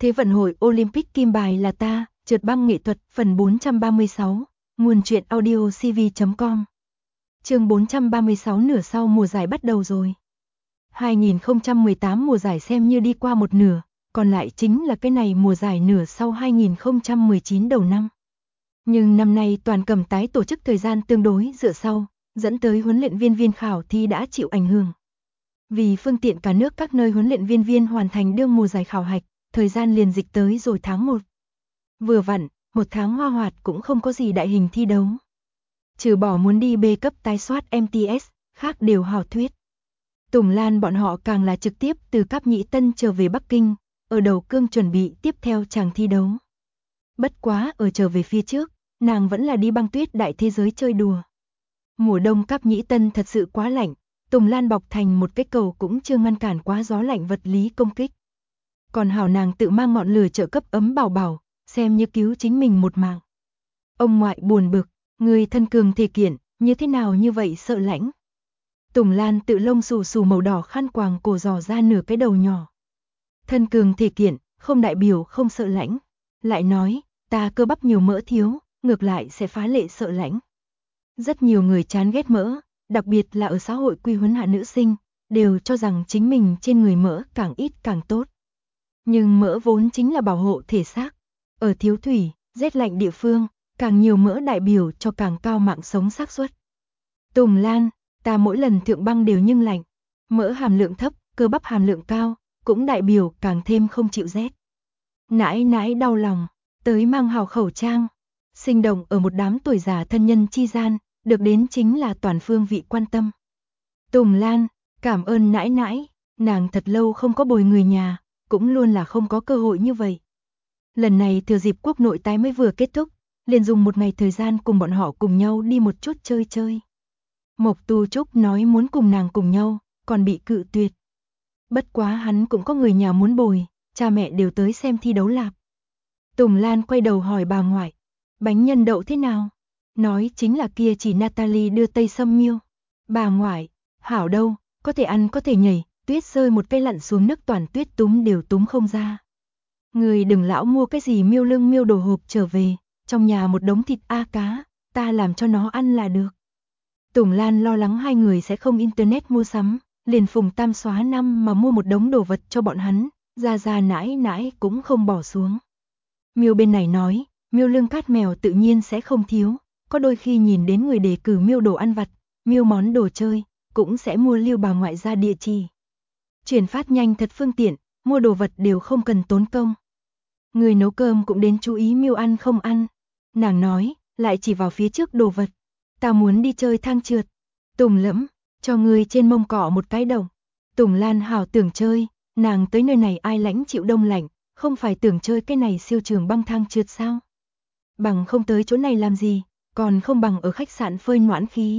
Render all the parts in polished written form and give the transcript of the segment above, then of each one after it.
Thế vận hội Olympic kim bài là ta, trượt băng nghệ thuật, phần 436, nguồn truyện audio cv.com. Chương 436 nửa sau mùa giải bắt đầu rồi. 2018 mùa giải xem như đi qua một nửa, còn lại chính là cái này mùa giải nửa sau 2019 đầu năm. Nhưng năm nay toàn cầm tái tổ chức thời gian tương đối dựa sau, dẫn tới huấn luyện viên khảo thi đã chịu ảnh hưởng. Vì phương tiện cả nước các nơi huấn luyện viên hoàn thành đương mùa giải khảo hạch, thời gian liền dịch tới rồi tháng 1. Vừa vặn, một tháng hoa hoạt cũng không có gì đại hình thi đấu. Trừ bỏ muốn đi B cấp tái soát MTS, khác đều hảo thuyết. Tùng Lan bọn họ càng là trực tiếp từ Cáp Nhĩ Tân trở về Bắc Kinh, ở đầu cương chuẩn bị tiếp theo chàng thi đấu. Bất quá ở trở về phía trước, nàng vẫn là đi băng tuyết đại thế giới chơi đùa. Mùa đông Cáp Nhĩ Tân thật sự quá lạnh, Tùng Lan bọc thành một cái cầu cũng chưa ngăn cản quá gió lạnh vật lý công kích. Còn hảo nàng tự mang ngọn lửa trợ cấp ấm bảo bảo, xem như cứu chính mình một mạng. Ông ngoại buồn bực, người thân cường thể kiện, như thế nào như vậy sợ lạnh. Tùng Lan tự lông xù xù màu đỏ khăn quàng cổ dò ra nửa cái đầu nhỏ. Thân cường thể kiện, không đại biểu không sợ lạnh. Lại nói, ta cơ bắp nhiều mỡ thiếu, ngược lại sẽ phá lệ sợ lạnh. Rất nhiều người chán ghét mỡ, đặc biệt là ở xã hội quy huấn hạ nữ sinh, đều cho rằng chính mình trên người mỡ càng ít càng tốt. Nhưng mỡ vốn chính là bảo hộ thể xác. Ở thiếu thủy, rét lạnh địa phương, càng nhiều mỡ đại biểu cho càng cao mạng sống xác suất. Tùng Lan, ta mỗi lần thượng băng đều nhưng lạnh. Mỡ hàm lượng thấp, cơ bắp hàm lượng cao, cũng đại biểu càng thêm không chịu rét. Nãi nãi đau lòng, tới mang hào khẩu trang. Sinh động ở một đám tuổi già thân nhân chi gian, được đến chính là toàn phương vị quan tâm. Tùng Lan, cảm ơn nãi nãi, nàng thật lâu không có bồi người nhà, cũng luôn là không có cơ hội như vậy. Lần này thừa dịp quốc nội tái mới vừa kết thúc, liền dùng một ngày thời gian cùng bọn họ cùng nhau đi một chút chơi chơi. Mộc Tu Trúc nói muốn cùng nàng cùng nhau, còn bị cự tuyệt. Bất quá hắn cũng có người nhà muốn bồi, cha mẹ đều tới xem thi đấu lạp. Tùng Lan quay đầu hỏi bà ngoại, bánh nhân đậu thế nào? Nói chính là kia chỉ Natalie đưa Tây Sâm Miêu. Bà ngoại, hảo đâu, có thể ăn có thể nhảy, tuyết rơi một cây lặn xuống nước toàn tuyết túm đều túm không ra. Người đừng lão mua cái gì miêu lưng miêu đồ hộp trở về, trong nhà một đống thịt cá, ta làm cho nó ăn là được. Tùng Lan lo lắng hai người sẽ không internet mua sắm, liền phùng tam xóa năm mà mua một đống đồ vật cho bọn hắn, ra nãi nãi cũng không bỏ xuống. Miêu bên này nói, miêu lương cát mèo tự nhiên sẽ không thiếu, có đôi khi nhìn đến người đề cử miêu đồ ăn vặt, miêu món đồ chơi, cũng sẽ mua lưu bà ngoại ra địa chỉ. Chuyển phát nhanh thật phương tiện, mua đồ vật đều không cần tốn công. Người nấu cơm cũng đến chú ý miêu ăn không ăn. Nàng nói, lại chỉ vào phía trước đồ vật. Ta muốn đi chơi thang trượt. Tùng Lẫm, cho người trên mông cỏ một cái đồng. Tùng Lan hào tưởng chơi, nàng tới nơi này ai lãnh chịu đông lạnh, không phải tưởng chơi cái này siêu trường băng thang trượt sao? Bằng không tới chỗ này làm gì, còn không bằng ở khách sạn phơi noãn khí.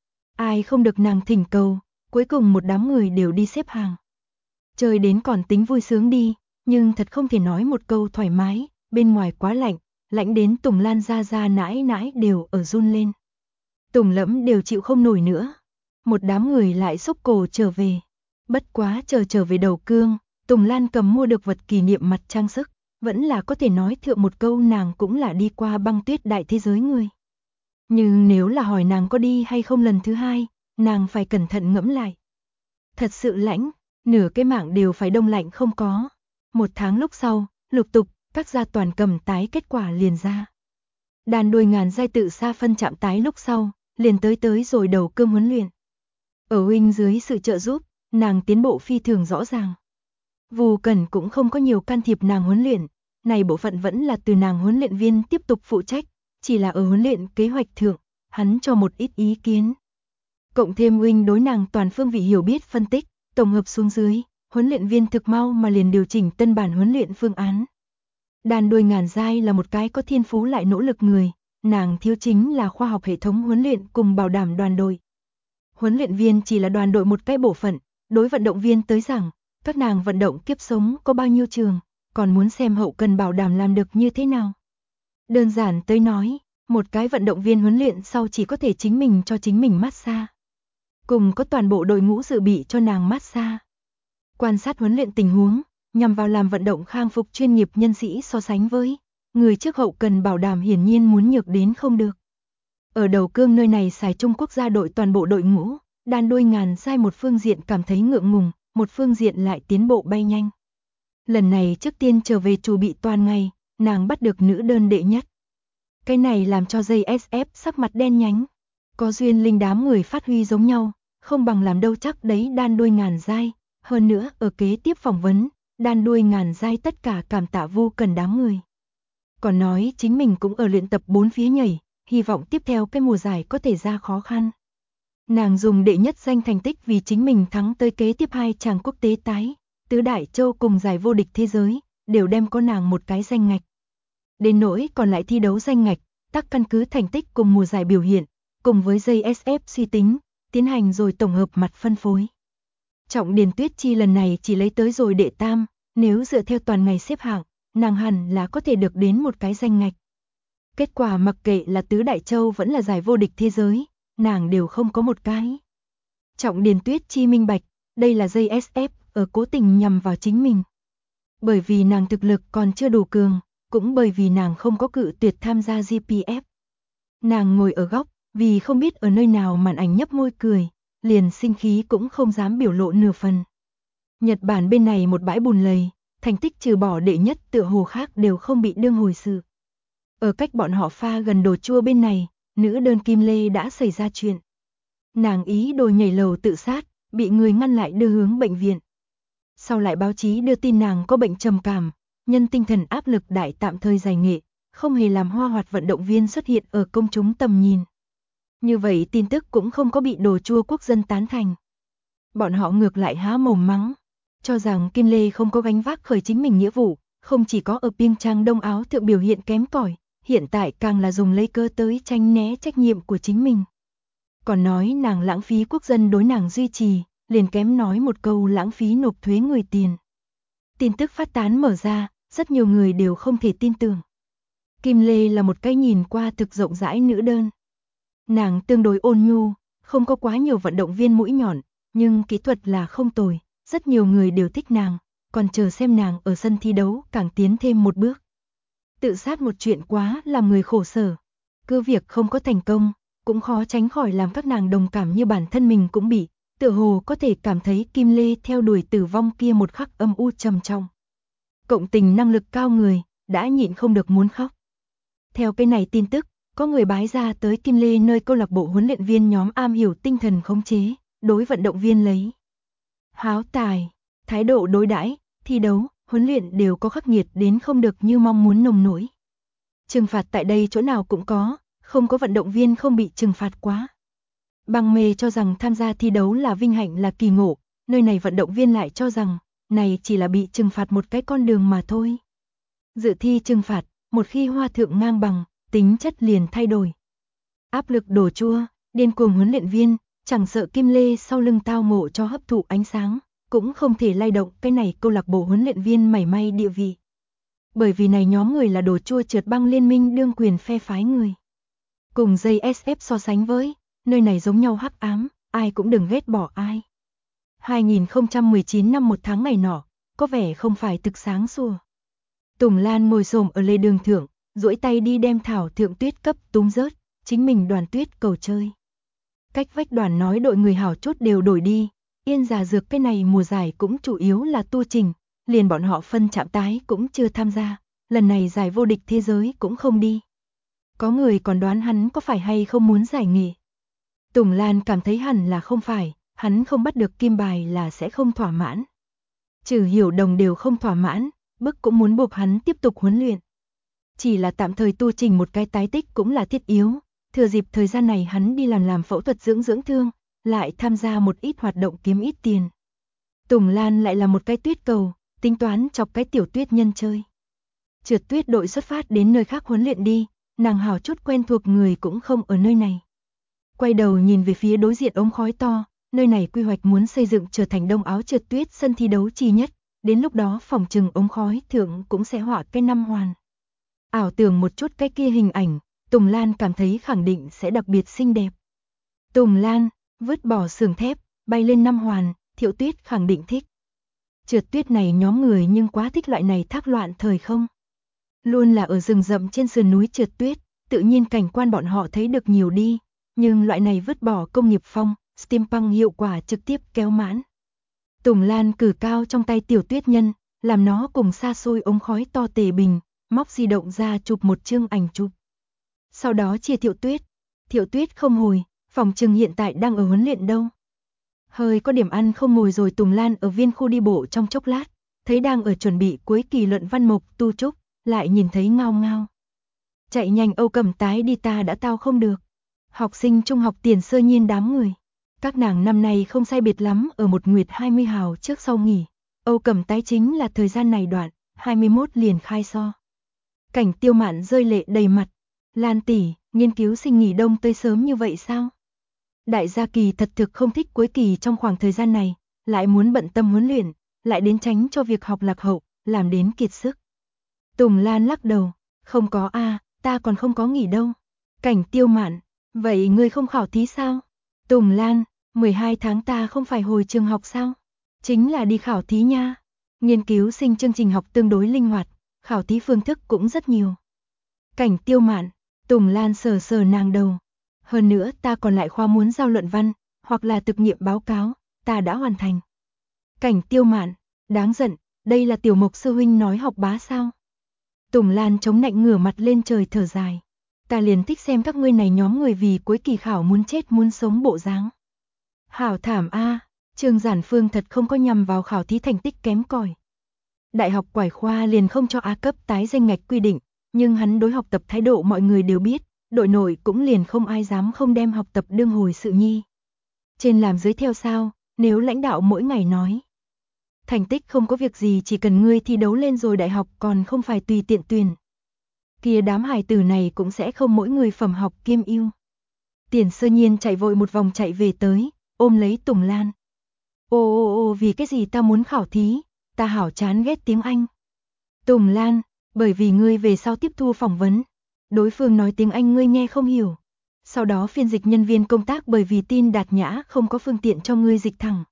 Ai không được nàng thỉnh cầu, cuối cùng một đám người đều đi xếp hàng. Chơi đến còn tính vui sướng đi, nhưng thật không thể nói một câu thoải mái, bên ngoài quá lạnh, lạnh đến Tùng Lan ra nãi nãi đều ở run lên. Tùng Lẫm đều chịu không nổi nữa. Một đám người lại xúc cổ trở về. Bất quá trở về đầu cương, Tùng Lan cầm mua được vật kỷ niệm mặt trang sức, vẫn là có thể nói thượng một câu nàng cũng là đi qua băng tuyết đại thế giới người. Nhưng nếu là hỏi nàng có đi hay không lần thứ hai, nàng phải cẩn thận ngẫm lại. Thật sự lạnh, nửa cái mạng đều phải đông lạnh không có. Một tháng lúc sau, lục tục, các gia toàn cầm tái kết quả liền ra. Đàn đuôi ngàn giai tự xa phân chạm tái lúc sau, liền tới rồi đầu cương huấn luyện. Ở huynh dưới sự trợ giúp, nàng tiến bộ phi thường rõ ràng. Vù Cẩn cũng không có nhiều can thiệp nàng huấn luyện, này bộ phận vẫn là từ nàng huấn luyện viên tiếp tục phụ trách, chỉ là ở huấn luyện kế hoạch thượng, hắn cho một ít ý kiến. Cộng thêm huynh đối nàng toàn phương vị hiểu biết phân tích, tổng hợp xuống dưới, huấn luyện viên thực mau mà liền điều chỉnh tân bản huấn luyện phương án. Đàn đuôi ngàn giai là một cái có thiên phú lại nỗ lực người, nàng thiếu chính là khoa học hệ thống huấn luyện cùng bảo đảm đoàn đội. Huấn luyện viên chỉ là đoàn đội một cái bộ phận, đối vận động viên tới rằng, các nàng vận động kiếp sống có bao nhiêu trường, còn muốn xem hậu cần bảo đảm làm được như thế nào. Đơn giản tới nói, một cái vận động viên huấn luyện sau chỉ có thể chính mình cho chính mình massage. Cùng có toàn bộ đội ngũ dự bị cho nàng massage. Quan sát huấn luyện tình huống, nhằm vào làm vận động khang phục chuyên nghiệp nhân sĩ so sánh với người trước hậu cần bảo đảm hiển nhiên muốn nhược đến không được. Ở đầu cương nơi này xài Trung Quốc gia đội toàn bộ đội ngũ, đan đuôi ngàn dai một phương diện cảm thấy ngượng ngùng, một phương diện lại tiến bộ bay nhanh. Lần này trước tiên trở về chuẩn bị toàn ngày, nàng bắt được nữ đơn đệ nhất. Cái này làm cho JSF sắc mặt đen nhánh. Có duyên linh đám người phát huy giống nhau, không bằng làm đâu chắc đấy đan đuôi ngàn dai. Hơn nữa ở kế tiếp phỏng vấn, đan đuôi ngàn dai tất cả cảm tạ Vu Cần đám người. Còn nói chính mình cũng ở luyện tập 4 phía nhảy, hy vọng tiếp theo cái mùa giải có thể ra khó khăn. Nàng dùng đệ nhất danh thành tích vì chính mình thắng tới kế tiếp 2 chàng quốc tế tái, tứ đại châu cùng giải vô địch thế giới, đều đem có nàng một cái danh ngạch. Đến nỗi còn lại thi đấu danh ngạch, tắc căn cứ thành tích cùng mùa giải biểu hiện, cùng với JSF suy tính, tiến hành rồi tổng hợp mặt phân phối. Trọng Điền Tuyết Chi lần này chỉ lấy tới rồi đệ tam, nếu dựa theo toàn ngày xếp hạng, nàng hẳn là có thể được đến một cái danh ngạch. Kết quả mặc kệ là tứ đại châu vẫn là giải vô địch thế giới, nàng đều không có một cái. Trọng Điền Tuyết Chi minh bạch, đây là JSF ở cố tình nhằm vào chính mình. Bởi vì nàng thực lực còn chưa đủ cường, cũng bởi vì nàng không có cự tuyệt tham gia GPF. Nàng ngồi ở góc, vì không biết ở nơi nào màn ảnh nhấp môi cười, liền sinh khí cũng không dám biểu lộ nửa phần. Nhật Bản bên này một bãi bùn lầy, thành tích trừ bỏ đệ nhất tựa hồ khác đều không bị đương hồi sự. Ở cách bọn họ pha gần đồ chua bên này, nữ đơn Kim Lê đã xảy ra chuyện. Nàng ý đồ nhảy lầu tự sát, bị người ngăn lại đưa hướng bệnh viện. Sau lại báo chí đưa tin nàng có bệnh trầm cảm, nhân tinh thần áp lực đại tạm thời giải nghệ, không hề làm hoa hoạt vận động viên xuất hiện ở công chúng tầm nhìn. Như vậy tin tức cũng không có bị đồ chua quốc dân tán thành. Bọn họ ngược lại há mồm mắng, cho rằng Kim Lê không có gánh vác khởi chính mình nghĩa vụ, không chỉ có ở Pyeongchang Đông Áo thượng biểu hiện kém cỏi, hiện tại càng là dùng lấy cơ tới tranh né trách nhiệm của chính mình. Còn nói nàng lãng phí quốc dân đối nàng duy trì, liền kém nói một câu lãng phí nộp thuế người tiền. Tin tức phát tán mở ra, rất nhiều người đều không thể tin tưởng. Kim Lê là một cái nhìn qua thực rộng rãi nữ đơn. Nàng tương đối ôn nhu, không có quá nhiều vận động viên mũi nhọn, nhưng kỹ thuật là không tồi, rất nhiều người đều thích nàng, còn chờ xem nàng ở sân thi đấu càng tiến thêm một bước. Tự sát một chuyện quá làm người khổ sở, cứ việc không có thành công, cũng khó tránh khỏi làm các nàng đồng cảm như bản thân mình cũng bị, tựa hồ có thể cảm thấy Kim Lê theo đuổi tử vong kia một khắc âm u trầm trọng. Cộng tình năng lực cao người, đã nhịn không được muốn khóc. Theo cái này tin tức, có người bái ra tới Kim Lê nơi câu lạc bộ huấn luyện viên nhóm am hiểu tinh thần khống chế, đối vận động viên lấy háo tài, thái độ đối đãi, thi đấu, huấn luyện đều có khắc nghiệt đến không được như mong muốn nồng nổi. Trừng phạt tại đây chỗ nào cũng có, không có vận động viên không bị trừng phạt quá. Bang mê cho rằng tham gia thi đấu là vinh hạnh là kỳ ngộ, nơi này vận động viên lại cho rằng, này chỉ là bị trừng phạt một cái con đường mà thôi. Dự thi trừng phạt, một khi hoa thượng ngang bằng, tính chất liền thay đổi. Áp lực đổ chua, điên cuồng huấn luyện viên, chẳng sợ Kim Lê sau lưng tao ngộ cho hấp thụ ánh sáng, cũng không thể lay động cái này câu lạc bộ huấn luyện viên mảy may địa vị. Bởi vì này nhóm người là đồ chua trượt băng liên minh đương quyền phe phái người. Cùng JSF so sánh với, nơi này giống nhau hắc ám, ai cũng đừng ghét bỏ ai. 2019 năm một tháng ngày nọ, có vẻ không phải thực sáng sủa. Tùng Lan ngồi xổm ở lề đường thượng, duỗi tay đi đem thảo thượng tuyết cấp túm rớt, chính mình đoàn tuyết cầu chơi. Cách vách đoàn nói đội người hảo chốt đều đổi đi, Yên Già Dược cái này mùa giải cũng chủ yếu là tu trình, liền bọn họ phân chạm tái cũng chưa tham gia, lần này giải vô địch thế giới cũng không đi. Có người còn đoán hắn có phải hay không muốn giải nghỉ. Tùng Lan cảm thấy hẳn là không phải, hắn không bắt được kim bài là sẽ không thỏa mãn. Trừ Hiểu Đồng đều không thỏa mãn, bức cũng muốn buộc hắn tiếp tục huấn luyện. Chỉ là tạm thời tu trình một cái tái tích cũng là thiết yếu, thừa dịp thời gian này hắn đi làm phẫu thuật dưỡng thương, lại tham gia một ít hoạt động kiếm ít tiền. Tùng Lan lại là một cái tuyết cầu, tính toán chọc cái tiểu tuyết nhân chơi. Trượt tuyết đội xuất phát đến nơi khác huấn luyện đi, nàng hào chút quen thuộc người cũng không ở nơi này. Quay đầu nhìn về phía đối diện ống khói to, nơi này quy hoạch muốn xây dựng trở thành Đông Áo trượt tuyết sân thi đấu chi nhất, đến lúc đó phòng trừng ống khói thượng cũng sẽ họa cái năm hoàn. Ảo tưởng một chút cái kia hình ảnh, Tùng Lan cảm thấy khẳng định sẽ đặc biệt xinh đẹp. Tùng Lan, vứt bỏ sườn thép, bay lên năm hoàn, Thiệu Tuyết khẳng định thích. Trượt tuyết này nhóm người nhưng quá thích loại này thác loạn thời không. Luôn là ở rừng rậm trên sườn núi trượt tuyết, tự nhiên cảnh quan bọn họ thấy được nhiều đi, nhưng loại này vứt bỏ công nghiệp phong, steampunk hiệu quả trực tiếp kéo mãn. Tùng Lan cử cao trong tay tiểu tuyết nhân, làm nó cùng xa xôi ống khói to tề bình, móc di động ra chụp một chương ảnh chụp. Sau đó chia Thiệu Tuyết không hồi, phòng trừng hiện tại đang ở huấn luyện đâu. Hơi có điểm ăn không ngồi rồi Tùng Lan ở viên khu đi bộ trong chốc lát, thấy đang ở chuẩn bị cuối kỳ luận văn mộc tu trúc, lại nhìn thấy ngao ngao. Chạy nhanh Âu Cẩm Tái đi ta đã tao không được. Học sinh trung học Tiền Sơ Nhiên đám người. Các nàng năm nay không sai biệt lắm ở một nguyệt 20 hào trước sau nghỉ. Âu Cẩm Tái chính là thời gian này đoạn, 21 liền khai so. Cảnh Tiêu Mạn rơi lệ đầy mặt. Lan tỷ, nghiên cứu sinh nghỉ đông tới sớm như vậy sao? Đại gia Kỳ thật thực không thích cuối kỳ trong khoảng thời gian này, lại muốn bận tâm huấn luyện, lại đến tránh cho việc học lạc hậu, làm đến kiệt sức. Tùng Lan lắc đầu, không có a, ta còn không có nghỉ đâu. Cảnh Tiêu Mạn, vậy ngươi không khảo thí sao? Tùng Lan, 12 tháng ta không phải hồi trường học sao? Chính là đi khảo thí nha. Nghiên cứu sinh chương trình học tương đối linh hoạt, khảo thí phương thức cũng rất nhiều. Cảnh Tiêu Mạn, Tùng Lan sờ sờ nàng đầu. Hơn nữa ta còn lại khoa muốn giao luận văn, hoặc là thực nghiệm báo cáo, ta đã hoàn thành. Cảnh Tiêu Mạn, đáng giận, đây là Tiểu Mộc sư huynh nói học bá sao? Tùng Lan chống nạnh ngửa mặt lên trời thở dài. Ta liền thích xem các ngươi này nhóm người vì cuối kỳ khảo muốn chết muốn sống bộ dáng. Hảo thảm a, Trương Giản Phương thật không có nhằm vào khảo thí thành tích kém cỏi. Đại học Quải khoa liền không cho A cấp tái danh ngạch quy định, nhưng hắn đối học tập thái độ mọi người đều biết, đội nội cũng liền không ai dám không đem học tập đương hồi sự nhi. Trên làm dưới theo sao, nếu lãnh đạo mỗi ngày nói. Thành tích không có việc gì chỉ cần ngươi thi đấu lên rồi đại học còn không phải tùy tiện tuyển. Kia đám hài tử này cũng sẽ không mỗi người phẩm học kiêm ưu. Tiền Sơ Nhiên chạy vội một vòng chạy về tới, ôm lấy Tùng Lan. Ô vì cái gì ta muốn khảo thí, ta hảo chán ghét tiếng Anh. Tùng Lan, bởi vì ngươi về sau tiếp thu phỏng vấn. Đối phương nói tiếng Anh ngươi nghe không hiểu. Sau đó phiên dịch nhân viên công tác bởi vì tin đạt nhã không có phương tiện cho ngươi dịch thẳng.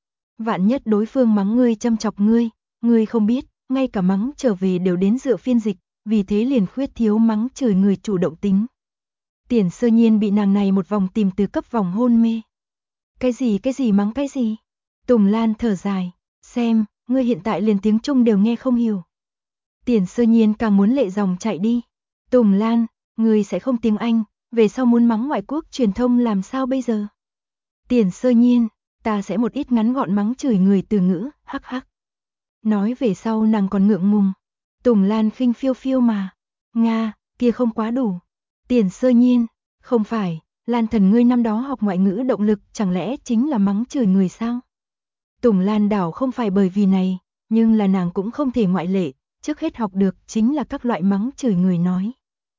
Vạn nhất đối phương mắng ngươi châm chọc ngươi không biết, ngay cả mắng trở về đều đến dựa phiên dịch, vì thế liền khuyết thiếu mắng chửi người chủ động tính. Tiền Sơ Nhiên bị nàng này một vòng tìm từ cấp vòng hôn mê. Cái gì mắng cái gì? Tùng Lan thở dài, xem, ngươi hiện tại liền tiếng Trung đều nghe không hiểu. Tiền Sơ Nhiên càng muốn lệ dòng chạy đi. Tùng Lan, ngươi sẽ không tiếng Anh, về sau muốn mắng ngoại quốc truyền thông làm sao bây giờ? Tiền Sơ Nhiên, ta sẽ một ít ngắn gọn mắng chửi người từ ngữ, hắc hắc. Nói về sau nàng còn ngượng ngùng. Tùng Lan khinh phiêu phiêu mà. Nga, kia không quá đủ. Tiền Sơ Nhiên, không phải, Lan thần ngươi năm đó học ngoại ngữ động lực chẳng lẽ chính là mắng chửi người sao? Tùng Lan đảo không phải bởi vì này, nhưng là nàng cũng không thể ngoại lệ, trước hết học được chính là các loại mắng chửi người nói.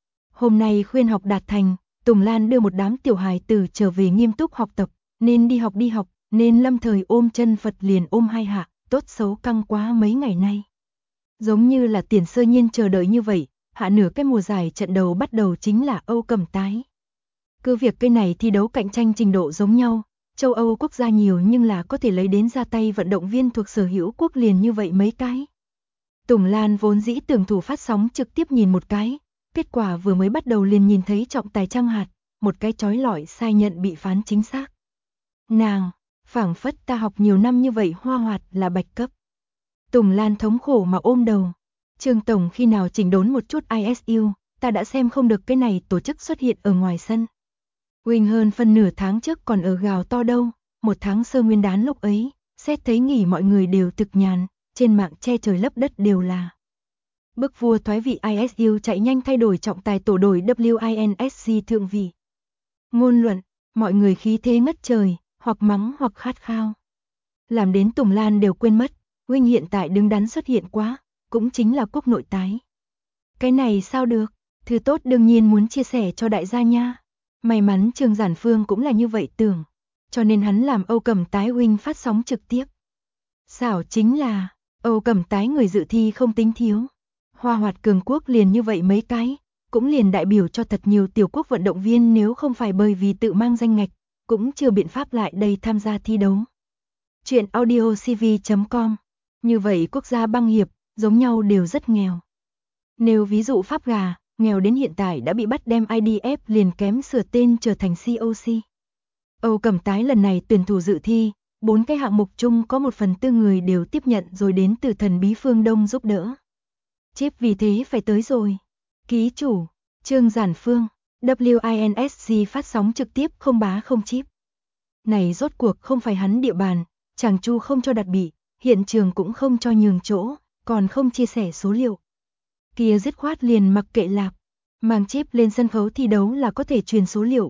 Hôm nay khuyên học đạt thành, Tùng Lan đưa một đám tiểu hài tử trở về nghiêm túc học tập, nên đi học, nên lâm thời ôm chân Phật liền ôm hai hạ, tốt xấu căng quá mấy ngày nay. Giống như là Tiền Sơ Nhiên chờ đợi như vậy, hạ nửa cái mùa giải trận đầu bắt đầu chính là Âu Cẩm Tái. Cứ việc cái này thi đấu cạnh tranh trình độ giống nhau, châu Âu quốc gia nhiều nhưng là có thể lấy đến ra tay vận động viên thuộc sở hữu quốc liền như vậy mấy cái. Tùng Lan vốn dĩ tưởng thủ phát sóng trực tiếp nhìn một cái, kết quả vừa mới bắt đầu liền nhìn thấy trọng tài Trang Hạt, một cái chói lọi sai nhận bị phán chính xác. Nàng, phảng phất ta học nhiều năm như vậy hoa hoạt là bạch cấp. Tùng Lan thống khổ mà ôm đầu. Trương Tổng khi nào chỉnh đốn một chút ISU, ta đã xem không được cái này tổ chức xuất hiện ở ngoài sân. Huynh hơn phân nửa tháng trước còn ở gào to đâu, một tháng sơ nguyên đán lúc ấy, xét thấy nghỉ mọi người đều thực nhàn, trên mạng che trời lấp đất đều là. Bức vua thoái vị ISU chạy nhanh thay đổi trọng tài tổ đổi WINSC thượng vị. Ngôn luận, mọi người khí thế ngất trời, hoặc mắng hoặc khát khao. Làm đến Tùng Lan đều quên mất, huynh hiện tại đứng đắn xuất hiện quá, cũng chính là quốc nội tái. Cái này sao được, thứ tốt đương nhiên muốn chia sẻ cho đại gia nha. May mắn Trương Giản Phương cũng là như vậy tưởng, cho nên hắn làm Âu Cẩm Tái huynh phát sóng trực tiếp. Xảo chính là, Âu Cẩm Tái người dự thi không tính thiếu. Hoa hoạt cường quốc liền như vậy mấy cái, cũng liền đại biểu cho thật nhiều tiểu quốc vận động viên nếu không phải bởi vì tự mang danh ngạch, cũng chưa biện pháp lại đây tham gia thi đấu. Chuyện audiocv.com Như vậy quốc gia băng hiệp, giống nhau đều rất nghèo. Nếu ví dụ Pháp gà, nghèo đến hiện tại đã bị bắt đem IDF liền kém sửa tên trở thành COC. Âu Cẩm Tái lần này tuyển thủ dự thi, 4 cái hạng mục chung có 1/4 người đều tiếp nhận rồi đến từ thần bí phương Đông giúp đỡ. Chip vì thế phải tới rồi. Ký chủ, Trương Giản Phương, WINSG phát sóng trực tiếp không bá không chip. Này rốt cuộc không phải hắn địa bàn, chàng Chu không cho đặt bị, hiện trường cũng không cho nhường chỗ, còn không chia sẻ số liệu. Kia dứt khoát liền mặc kệ lạp, mang chip lên sân khấu thi đấu là có thể truyền số liệu.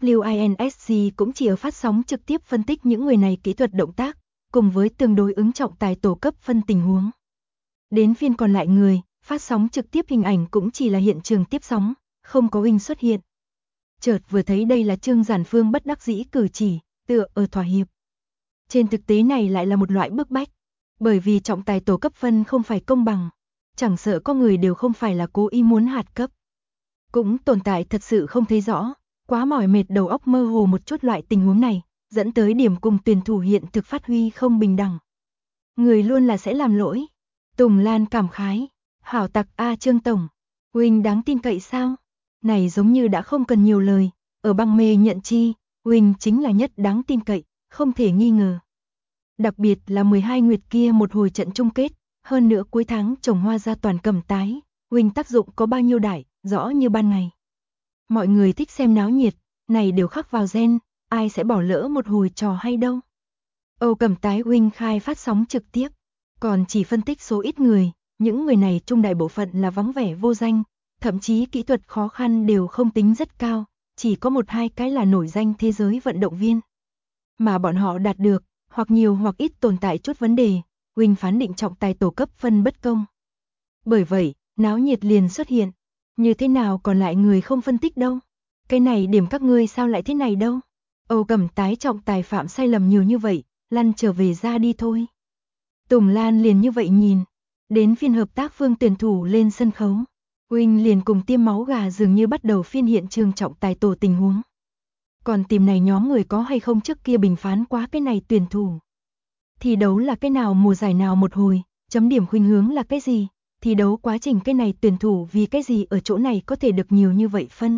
WINSG cũng chỉ ở phát sóng trực tiếp phân tích những người này kỹ thuật động tác, cùng với tương đối ứng trọng tài tổ cấp phân tình huống. Đến phiên còn lại người, phát sóng trực tiếp hình ảnh cũng chỉ là hiện trường tiếp sóng, không có Wing xuất hiện. Chợt vừa thấy đây là Trương Giản Phương bất đắc dĩ cử chỉ, tựa ở thỏa hiệp. Trên thực tế này lại là một loại bức bách, bởi vì trọng tài tổ cấp phân không phải công bằng, chẳng sợ có người đều không phải là cố ý muốn hạt cấp. Cũng tồn tại thật sự không thấy rõ, quá mỏi mệt đầu óc mơ hồ một chút loại tình huống này, dẫn tới điểm cùng tuyển thủ hiện thực phát huy không bình đẳng. Người luôn là sẽ làm lỗi. Tùng Lan cảm khái, hảo tặc a Trương Tổng, Wing đáng tin cậy sao? Này giống như đã không cần nhiều lời, ở băng mê nhận chi, Wing chính là nhất đáng tin cậy, không thể nghi ngờ. Đặc biệt là 12 nguyệt kia một hồi trận chung kết, hơn nữa cuối tháng trồng hoa ra toàn Cẩm Tái, Wing tác dụng có bao nhiêu đại, rõ như ban ngày. Mọi người thích xem náo nhiệt, này đều khắc vào gen, ai sẽ bỏ lỡ một hồi trò hay đâu. Âu Cẩm Tái Wing khai phát sóng trực tiếp, còn chỉ phân tích số ít người, những người này trung đại bộ phận là vắng vẻ vô danh, thậm chí kỹ thuật khó khăn đều không tính rất cao, chỉ có 1-2 cái là nổi danh thế giới vận động viên. Mà bọn họ đạt được, hoặc nhiều hoặc ít tồn tại chút vấn đề, Wing phán định trọng tài tổ cấp phân bất công. Bởi vậy, náo nhiệt liền xuất hiện. Như thế nào còn lại người không phân tích đâu? Cái này điểm các ngươi sao lại thế này đâu? Âu Cẩm Tái trọng tài phạm sai lầm nhiều như vậy, lăn trở về ra đi thôi. Tùng Lan liền như vậy nhìn, đến phiên hợp tác phương tuyển thủ lên sân khấu. Wing liền cùng tiêm máu gà dường như bắt đầu phiên hiện trường trọng tài tổ tình huống. Còn tìm này nhóm người có hay không trước kia bình phán quá cái này tuyển thủ. Thi đấu là cái nào mùa giải nào một hồi, chấm điểm khuynh hướng là cái gì, thi đấu quá trình cái này tuyển thủ vì cái gì ở chỗ này có thể được nhiều như vậy phân.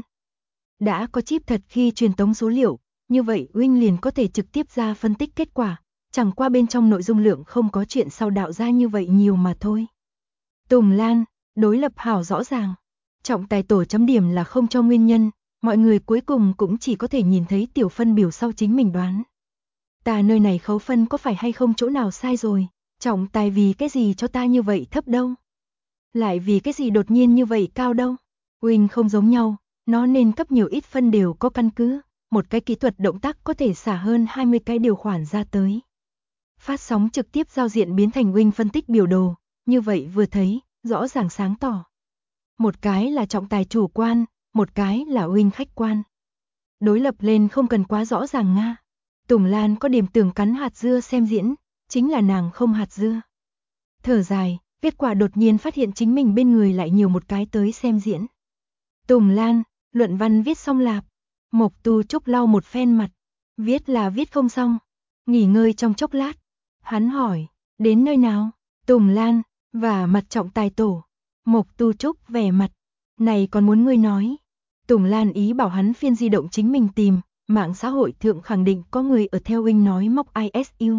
Đã có chip thật khi truyền tống số liệu, như vậy Wing liền có thể trực tiếp ra phân tích kết quả, chẳng qua bên trong nội dung lượng không có chuyện sau đạo ra như vậy nhiều mà thôi. Tùng Lan, đối lập hảo rõ ràng, trọng tài tổ chấm điểm là không cho nguyên nhân, mọi người cuối cùng cũng chỉ có thể nhìn thấy tiểu phân biểu sau chính mình đoán. Ta nơi này khấu phân có phải hay không chỗ nào sai rồi, trọng tài vì cái gì cho ta như vậy thấp đâu? Lại vì cái gì đột nhiên như vậy cao đâu? Wing không giống nhau, nó nên cấp nhiều ít phân đều có căn cứ, một cái kỹ thuật động tác có thể xả hơn 20 cái điều khoản ra tới. Phát sóng trực tiếp giao diện biến thành Wing phân tích biểu đồ, như vậy vừa thấy, rõ ràng sáng tỏ. Một cái là trọng tài chủ quan, một cái là Wing khách quan. Đối lập lên không cần quá rõ ràng nga. Tùng Lan có điểm tưởng cắn hạt dưa xem diễn, chính là nàng không hạt dưa. Thở dài, kết quả đột nhiên phát hiện chính mình bên người lại nhiều một cái tới xem diễn. Tùng Lan, luận văn viết xong lạp. Mộc Tu Trúc lau một phen mặt. Viết là viết không xong. Nghỉ ngơi trong chốc lát. Hắn hỏi, đến nơi nào? Tùng Lan, và mặt trọng tài tổ. Mộc Tu Trúc vẻ mặt. Này còn muốn ngươi nói. Tùng Lan ý bảo hắn phiên di động chính mình tìm. Mạng xã hội thượng khẳng định có người ở theo Wing nói móc ISU.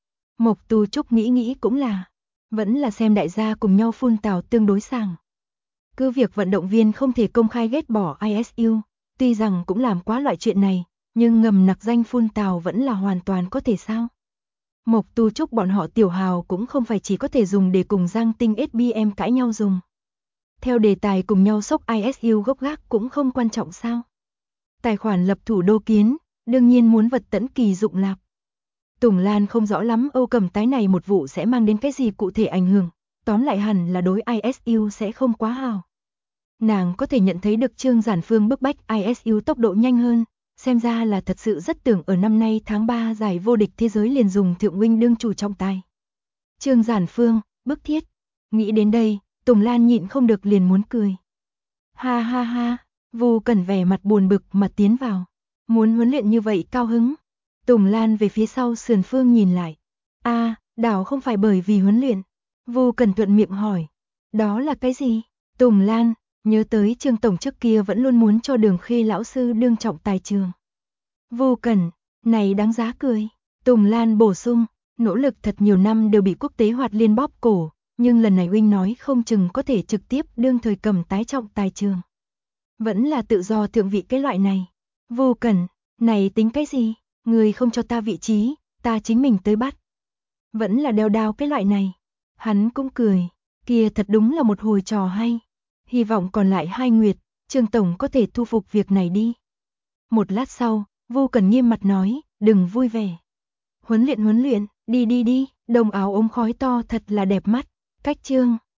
Mộc Tu Trúc nghĩ cũng là. Vẫn là xem đại gia cùng nhau phun tào tương đối sàng. Cứ việc vận động viên không thể công khai ghét bỏ ISU, tuy rằng cũng làm quá loại chuyện này, nhưng ngầm nặc danh phun tào vẫn là hoàn toàn có thể sao. Mộc Tu Trúc bọn họ tiểu hào cũng không phải chỉ có thể dùng để cùng Giang Tinh SBM cãi nhau dùng. Theo đề tài cùng nhau sốc ISU gốc gác cũng không quan trọng sao. Tài khoản lập thủ đô kiến, đương nhiên muốn vật tẫn kỳ dụng lạp. Tùng Lan không rõ lắm Âu Cẩm Tái này một vụ sẽ mang đến cái gì cụ thể ảnh hưởng, tóm lại hẳn là đối ISU sẽ không quá hào. Nàng có thể nhận thấy được Trương Giản Phương bức bách ISU tốc độ nhanh hơn, xem ra là thật sự rất tưởng ở năm nay tháng 3 giải vô địch thế giới liền dùng Thượng Wing đương chủ trọng tài. Trương Giản Phương, bức thiết. Nghĩ đến đây, Tùng Lan nhịn không được liền muốn cười. Ha ha ha, Vu Cẩn vẻ mặt buồn bực mà tiến vào. Muốn huấn luyện như vậy cao hứng. Tùng Lan về phía sau sườn Phương nhìn lại. Đảo không phải bởi vì huấn luyện. Vu Cần thuận miệng hỏi. Đó là cái gì? Tùng Lan, nhớ tới Trương tổng trước kia vẫn luôn muốn cho Đường Khê lão sư đương trọng tài trường. Vu Cần, này đáng giá cười. Tùng Lan bổ sung, nỗ lực thật nhiều năm đều bị quốc tế hoạt liên bóp cổ, nhưng lần này huynh nói không chừng có thể trực tiếp đương thời cầm tái trọng tài trường. Vẫn là tự do thượng vị cái loại này. Vu Cần, này tính cái gì? Người không cho ta vị trí, ta chính mình tới bắt. Vẫn là đeo đao cái loại này. Hắn cũng cười, kia thật đúng là một hồi trò hay. Hy vọng còn lại 2 nguyệt, Trương tổng có thể thu phục việc này đi. Một lát sau, Vu Cần nghiêm mặt nói, đừng vui vẻ. Huấn luyện, đi, đồng áo ống khói to thật là đẹp mắt. Cách Trương